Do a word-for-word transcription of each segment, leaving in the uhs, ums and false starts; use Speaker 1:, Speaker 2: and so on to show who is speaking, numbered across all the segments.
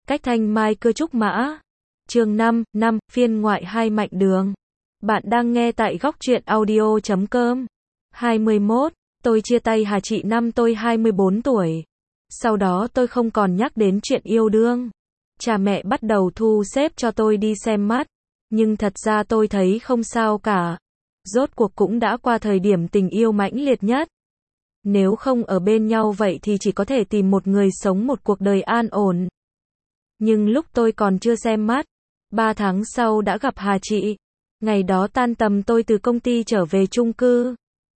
Speaker 1: Cách Thanh Mai Cưa Trúc Mã. Chương năm, năm, phiên ngoại hai Mạnh Đường. Bạn đang nghe tại góc truyện audio chấm com. hai mươi mốt, tôi chia tay Hà Chị năm tôi hai mươi bốn tuổi. Sau đó tôi không còn nhắc đến chuyện yêu đương. Cha mẹ bắt đầu thu xếp cho tôi đi xem mắt. Nhưng thật ra tôi thấy không sao cả. Rốt cuộc cũng đã qua thời điểm tình yêu mãnh liệt nhất. Nếu không ở bên nhau vậy thì chỉ có thể tìm một người sống một cuộc đời an ổn. Nhưng lúc tôi còn chưa xem mắt, ba tháng sau đã gặp Hà Chị. Ngày đó tan tầm tôi từ công ty trở về chung cư.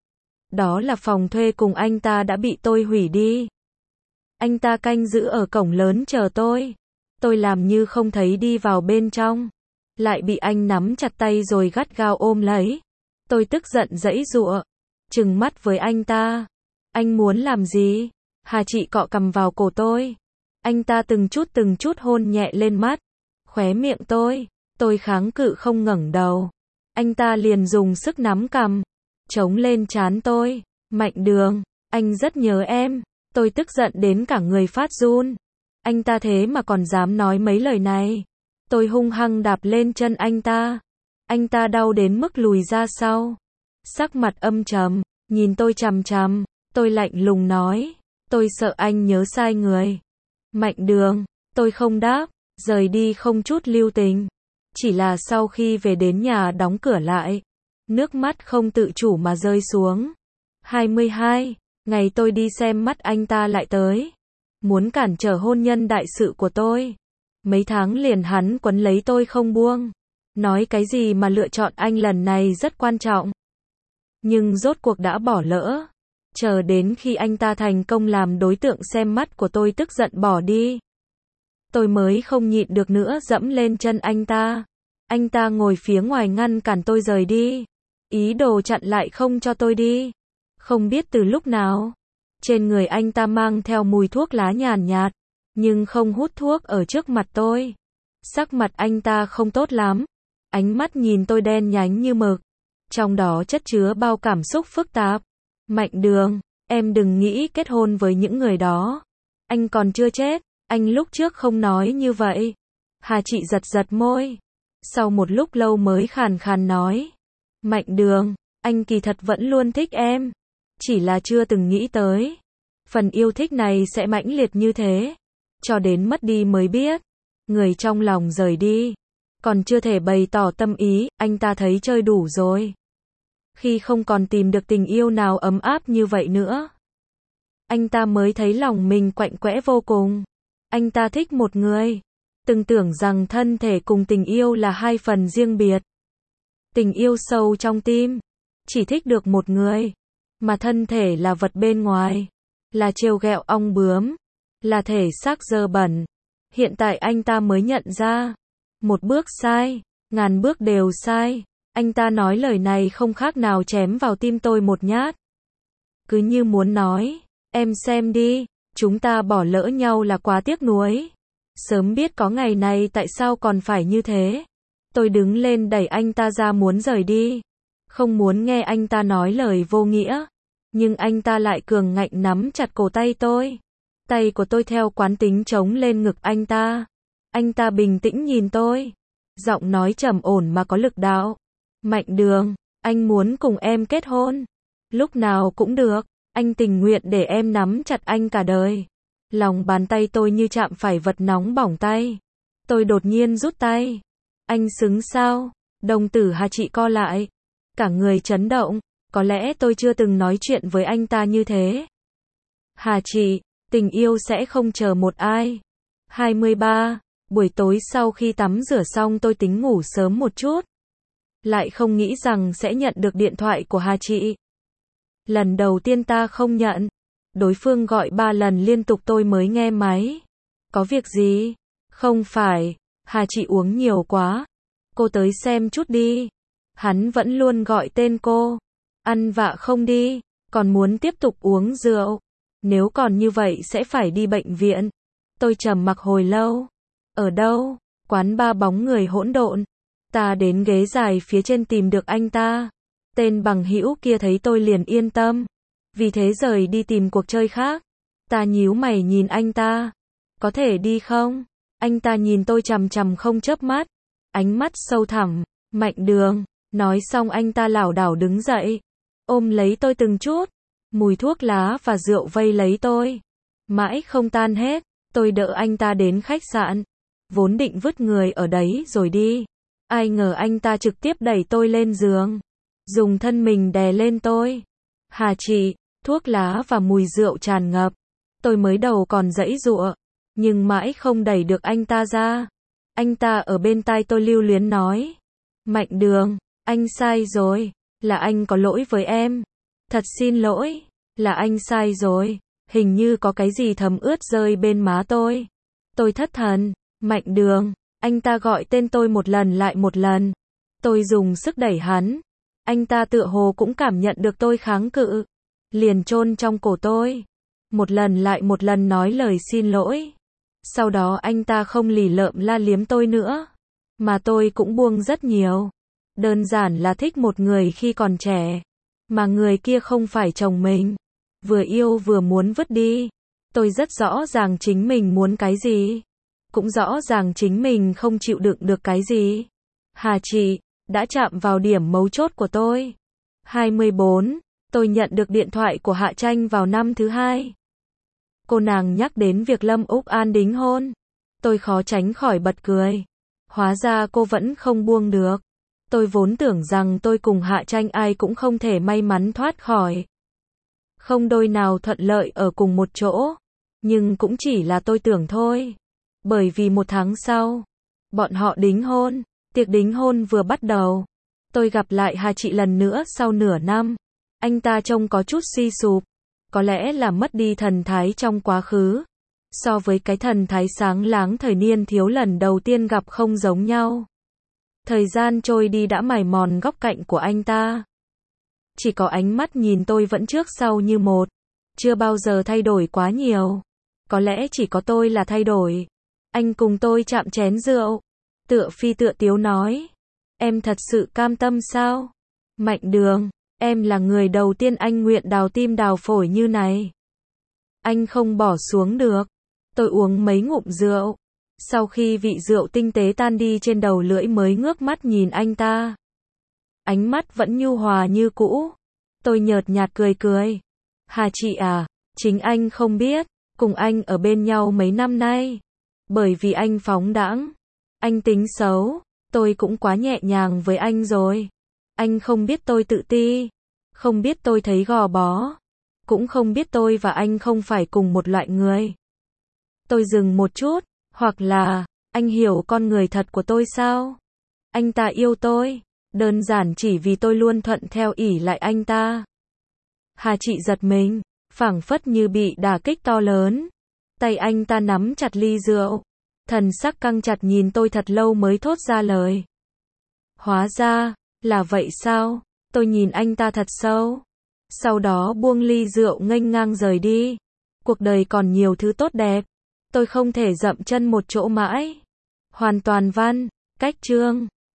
Speaker 1: Đó là phòng thuê cùng anh ta đã bị tôi hủy đi. Anh ta canh giữ ở cổng lớn chờ tôi. Tôi làm như không thấy đi vào bên trong. Lại bị anh nắm chặt tay rồi gắt gao ôm lấy. Tôi tức giận giãy giụa, trừng mắt với anh ta. Anh muốn làm gì? Hà Chị cọ cằm vào cổ tôi. Anh ta từng chút từng chút hôn nhẹ lên mắt, khóe miệng tôi. Tôi kháng cự không ngẩng đầu. Anh ta liền dùng sức nắm cằm, chống lên trán tôi. Mạnh Đường, anh rất nhớ em. Tôi tức giận đến cả người phát run. Anh ta thế mà còn dám nói mấy lời này. Tôi hung hăng đạp lên chân anh ta. Anh ta đau đến mức lùi ra sau. Sắc mặt âm trầm, nhìn tôi chằm chằm. Tôi lạnh lùng nói, tôi sợ anh nhớ sai người. Mạnh Đường, tôi không đáp, rời đi không chút lưu tình. Chỉ là sau khi về đến nhà đóng cửa lại, nước mắt không tự chủ mà rơi xuống. hai mươi hai, ngày tôi đi xem mắt anh ta lại tới. Muốn cản trở hôn nhân đại sự của tôi. Mấy tháng liền hắn quấn lấy tôi không buông. Nói cái gì mà lựa chọn anh lần này rất quan trọng. Nhưng rốt cuộc đã bỏ lỡ. Chờ đến khi anh ta thành công làm đối tượng xem mắt của tôi tức giận bỏ đi. Tôi mới không nhịn được nữa dẫm lên chân anh ta. Anh ta ngồi phía ngoài ngăn cản tôi rời đi. Ý đồ chặn lại không cho tôi đi. Không biết từ lúc nào. Trên người anh ta mang theo mùi thuốc lá nhàn nhạt. Nhưng không hút thuốc ở trước mặt tôi. Sắc mặt anh ta không tốt lắm. Ánh mắt nhìn tôi đen nhánh như mực. Trong đó chất chứa bao cảm xúc phức tạp. Mạnh Đường, em đừng nghĩ kết hôn với những người đó. Anh còn chưa chết, anh lúc trước không nói như vậy. Hà Chị giật giật môi. Sau một lúc lâu mới khàn khàn nói. Mạnh Đường, anh kỳ thật vẫn luôn thích em. Chỉ là chưa từng nghĩ tới. Phần yêu thích này sẽ mãnh liệt như thế. Cho đến mất đi mới biết. Người trong lòng rời đi. Còn chưa thể bày tỏ tâm ý, anh ta thấy chơi đủ rồi. Khi không còn tìm được tình yêu nào ấm áp như vậy nữa. Anh ta mới thấy lòng mình quạnh quẽ vô cùng. Anh ta thích một người. Từng tưởng rằng thân thể cùng tình yêu là hai phần riêng biệt. Tình yêu sâu trong tim. Chỉ thích được một người. Mà thân thể là vật bên ngoài. Là trêu ghẹo ong bướm. Là thể xác dơ bẩn. Hiện tại anh ta mới nhận ra. Một bước sai. Ngàn bước đều sai. Anh ta nói lời này không khác nào chém vào tim tôi một nhát. Cứ như muốn nói, em xem đi, chúng ta bỏ lỡ nhau là quá tiếc nuối. Sớm biết có ngày này tại sao còn phải như thế. Tôi đứng lên đẩy anh ta ra muốn rời đi. Không muốn nghe anh ta nói lời vô nghĩa. Nhưng anh ta lại cường ngạnh nắm chặt cổ tay tôi. Tay của tôi theo quán tính chống lên ngực anh ta. Anh ta bình tĩnh nhìn tôi. Giọng nói trầm ổn mà có lực đạo. Mạnh Đường, anh muốn cùng em kết hôn. Lúc nào cũng được, anh tình nguyện để em nắm chặt anh cả đời. Lòng bàn tay tôi như chạm phải vật nóng bỏng tay. Tôi đột nhiên rút tay. Anh xứng sao? Đồng tử Hà Chị co lại. Cả người chấn động. Có lẽ tôi chưa từng nói chuyện với anh ta như thế. Hà Chị, tình yêu sẽ không chờ một ai. hai mươi ba, buổi tối sau khi tắm rửa xong tôi tính ngủ sớm một chút. Lại không nghĩ rằng sẽ nhận được điện thoại của Hà Chị. Lần đầu tiên ta không nhận. Đối phương gọi ba lần liên tục tôi mới nghe máy. Có việc gì? Không phải. Hà Chị uống nhiều quá. Cô tới xem chút đi. Hắn vẫn luôn gọi tên cô. Ăn vạ không đi. Còn muốn tiếp tục uống rượu. Nếu còn như vậy sẽ phải đi bệnh viện. Tôi trầm mặc hồi lâu. Ở đâu? Quán ba bóng người hỗn độn. Ta đến ghế dài phía trên tìm được anh ta. Tên bằng hữu kia thấy tôi liền yên tâm. Vì thế rời đi tìm cuộc chơi khác. Ta nhíu mày nhìn anh ta. Có thể đi không? Anh ta nhìn tôi chằm chằm không chớp mắt, ánh mắt sâu thẳm. Mạnh Đường, nói xong anh ta lảo đảo đứng dậy, ôm lấy tôi từng chút, mùi thuốc lá và rượu vây lấy tôi, mãi không tan hết. Tôi đỡ anh ta đến khách sạn, vốn định vứt người ở đấy rồi đi, ai ngờ anh ta trực tiếp đẩy tôi lên giường, dùng thân mình đè lên tôi. Hà chị, thuốc lá và mùi rượu tràn ngập, tôi mới đầu còn giãy giụa, nhưng mãi không đẩy được anh ta ra. Anh ta ở bên tai tôi lưu luyến nói, Mạnh Đường, anh sai rồi, là anh có lỗi với em, thật xin lỗi, là anh sai rồi. Hình như có cái gì thấm ướt rơi bên má tôi. Tôi thất thần. Mạnh Đường, anh ta gọi tên tôi một lần lại một lần. Tôi dùng sức đẩy hắn. Anh ta tựa hồ cũng cảm nhận được tôi kháng cự, liền chôn trong cổ tôi, một lần lại một lần nói lời xin lỗi. Sau đó anh ta không lì lợm la liếm tôi nữa, mà tôi cũng buông rất nhiều. Đơn giản là thích một người khi còn trẻ, mà người kia không phải chồng mình. Vừa yêu vừa muốn vứt đi. Tôi rất rõ ràng chính mình muốn cái gì, cũng rõ ràng chính mình không chịu đựng được cái gì. Hà chị, đã chạm vào điểm mấu chốt của tôi. hai mươi bốn, tôi nhận được điện thoại của Hạ Tranh vào năm thứ hai. Cô nàng nhắc đến việc Lâm Úc An đính hôn. Tôi khó tránh khỏi bật cười. Hóa ra cô vẫn không buông được. Tôi vốn tưởng rằng tôi cùng Hạ Tranh ai cũng không thể may mắn thoát khỏi. Không đôi nào thuận lợi ở cùng một chỗ. Nhưng cũng chỉ là tôi tưởng thôi. Bởi vì một tháng sau, bọn họ đính hôn. Tiệc đính hôn vừa bắt đầu. Tôi gặp lại Hà chị lần nữa sau nửa năm. Anh ta trông có chút suy sụp. Có lẽ là mất đi thần thái trong quá khứ. So với cái thần thái sáng láng thời niên thiếu lần đầu tiên gặp không giống nhau. Thời gian trôi đi đã mài mòn góc cạnh của anh ta. Chỉ có ánh mắt nhìn tôi vẫn trước sau như một. Chưa bao giờ thay đổi quá nhiều. Có lẽ chỉ có tôi là thay đổi. Anh cùng tôi chạm chén rượu. Tựa phi tựa tiếu nói. Em thật sự cam tâm sao? Mạnh Đường, em là người đầu tiên anh nguyện đào tim đào phổi như này. Anh không bỏ xuống được. Tôi uống mấy ngụm rượu. Sau khi vị rượu tinh tế tan đi trên đầu lưỡi mới ngước mắt nhìn anh ta. Ánh mắt vẫn nhu hòa như cũ. Tôi nhợt nhạt cười cười. Hà chị à, chính anh không biết, cùng anh ở bên nhau mấy năm nay. Bởi vì anh phóng đãng, anh tính xấu, tôi cũng quá nhẹ nhàng với anh rồi. Anh không biết tôi tự ti, không biết tôi thấy gò bó, cũng không biết tôi và anh không phải cùng một loại người. Tôi dừng một chút, hoặc là, anh hiểu con người thật của tôi sao? Anh ta yêu tôi, đơn giản chỉ vì tôi luôn thuận theo ỷ lại anh ta. Hà chị giật mình, phảng phất như bị đả kích to lớn. Tay anh ta nắm chặt ly rượu, thần sắc căng chặt nhìn tôi thật lâu mới thốt ra lời. Hóa ra, là vậy sao? Tôi nhìn anh ta thật sâu. Sau đó buông ly rượu nghênh ngang rời đi. Cuộc đời còn nhiều thứ tốt đẹp. Tôi không thể dậm chân một chỗ mãi. Hoàn toàn văn, cách chương.